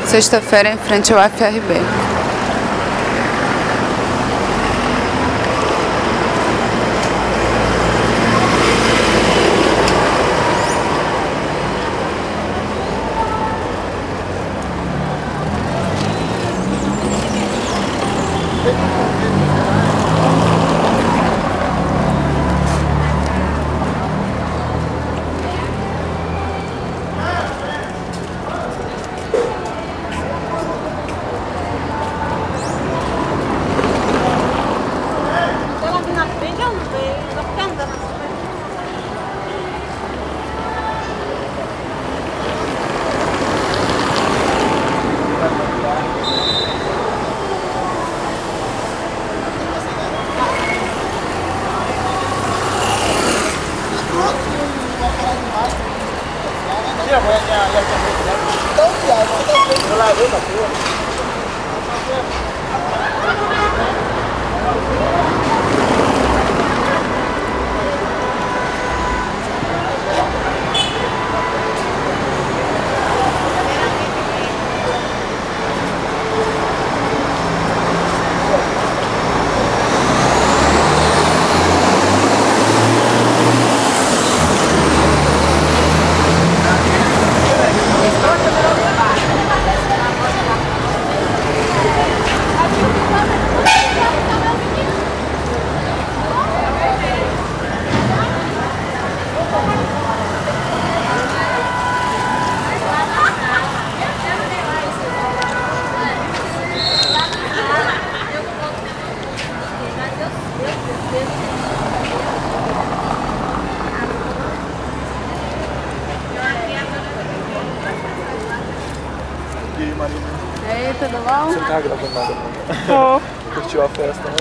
Sexta-feira, em frente ao FRB. E aí, Marina? E aí, tudo bom? Você não tá gravando nada, não? Curtiu a festa, né?